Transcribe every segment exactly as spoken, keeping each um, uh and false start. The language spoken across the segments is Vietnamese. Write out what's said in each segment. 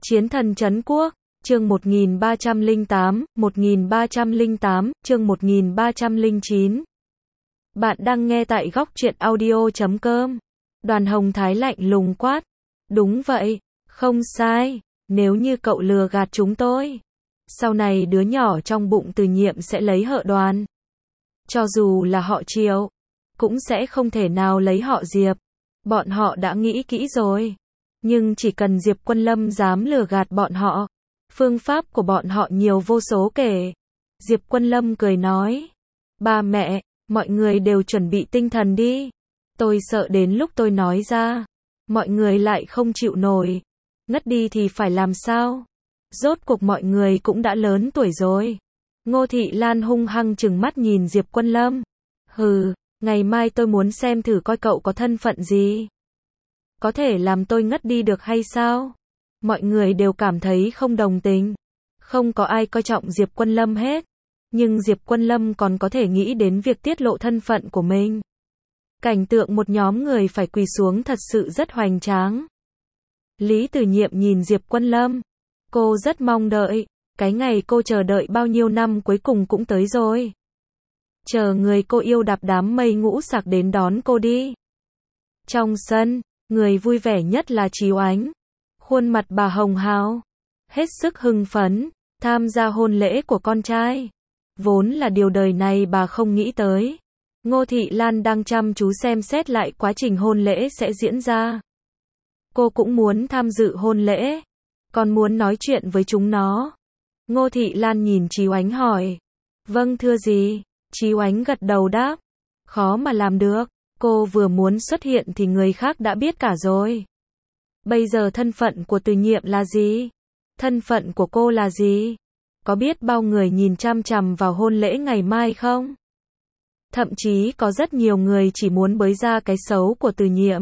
Chiến thần trấn quốc, chương một nghìn ba trăm lẻ tám, một nghìn ba trăm lẻ tám, chương một nghìn ba trăm lẻ chín. Bạn đang nghe tại góc truyện audio chấm com. Đoàn Hồng Thái lạnh lùng quát. Đúng vậy, không sai, nếu như cậu lừa gạt chúng tôi, sau này đứa nhỏ trong bụng Từ Nhiệm sẽ lấy họ Đoàn. Cho dù là họ Triệu, cũng sẽ không thể nào lấy họ Diệp. Bọn họ đã nghĩ kỹ rồi. Nhưng chỉ cần Diệp Quân Lâm dám lừa gạt bọn họ, phương pháp của bọn họ nhiều vô số kể. Diệp Quân Lâm cười nói. Ba mẹ, mọi người đều chuẩn bị tinh thần đi. Tôi sợ đến lúc tôi nói ra, mọi người lại không chịu nổi. Ngất đi thì phải làm sao? Rốt cuộc mọi người cũng đã lớn tuổi rồi. Ngô Thị Lan hung hăng trừng mắt nhìn Diệp Quân Lâm. Hừ, ngày mai tôi muốn xem thử coi cậu có thân phận gì. Có thể làm tôi ngất đi được hay sao? Mọi người đều cảm thấy không đồng tình. Không có ai coi trọng Diệp Quân Lâm hết. Nhưng Diệp Quân Lâm còn có thể nghĩ đến việc tiết lộ thân phận của mình. Cảnh tượng một nhóm người phải quỳ xuống thật sự rất hoành tráng. Lý Từ Nhiệm nhìn Diệp Quân Lâm. Cô rất mong đợi. Cái ngày cô chờ đợi bao nhiêu năm cuối cùng cũng tới rồi. Chờ người cô yêu đạp đám mây ngũ sắc đến đón cô đi. Trong sân, người vui vẻ nhất là Chí Oánh. Khuôn mặt bà hồng hào, hết sức hưng phấn, tham gia hôn lễ của con trai. Vốn là điều đời này bà không nghĩ tới. Ngô Thị Lan đang chăm chú xem xét lại quá trình hôn lễ sẽ diễn ra. Cô cũng muốn tham dự hôn lễ, còn muốn nói chuyện với chúng nó. Ngô Thị Lan nhìn Chí Oánh hỏi. Vâng thưa dì. Chí Oánh gật đầu đáp. Khó mà làm được, cô vừa muốn xuất hiện thì người khác đã biết cả rồi. Bây giờ thân phận của Từ Nhiệm là gì? Thân phận của cô là gì? Có biết bao người nhìn chăm chằm vào hôn lễ ngày mai không? Thậm chí có rất nhiều người chỉ muốn bới ra cái xấu của Từ Nhiệm.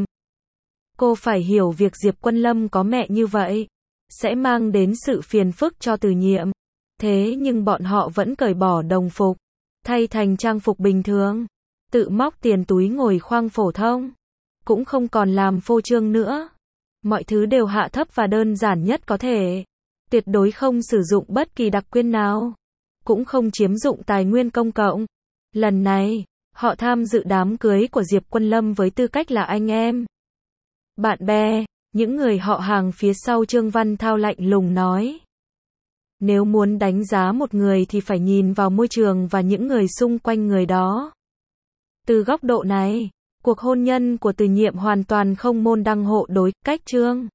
Cô phải hiểu việc Diệp Quân Lâm có mẹ như vậy sẽ mang đến sự phiền phức cho Từ Nhiệm. Thế nhưng bọn họ vẫn cởi bỏ đồng phục, thay thành trang phục bình thường, tự móc tiền túi ngồi khoang phổ thông, cũng không còn làm phô trương nữa. Mọi thứ đều hạ thấp và đơn giản nhất có thể. Tuyệt đối không sử dụng bất kỳ đặc quyền nào, cũng không chiếm dụng tài nguyên công cộng. Lần này, họ tham dự đám cưới của Diệp Quân Lâm với tư cách là anh em, bạn bè, những người họ hàng phía sau. Trương Văn Thao lạnh lùng nói. Nếu muốn đánh giá một người thì phải nhìn vào môi trường và những người xung quanh người đó. Từ góc độ này, cuộc hôn nhân của Từ Nhiệm hoàn toàn không môn đăng hộ đối cách Trương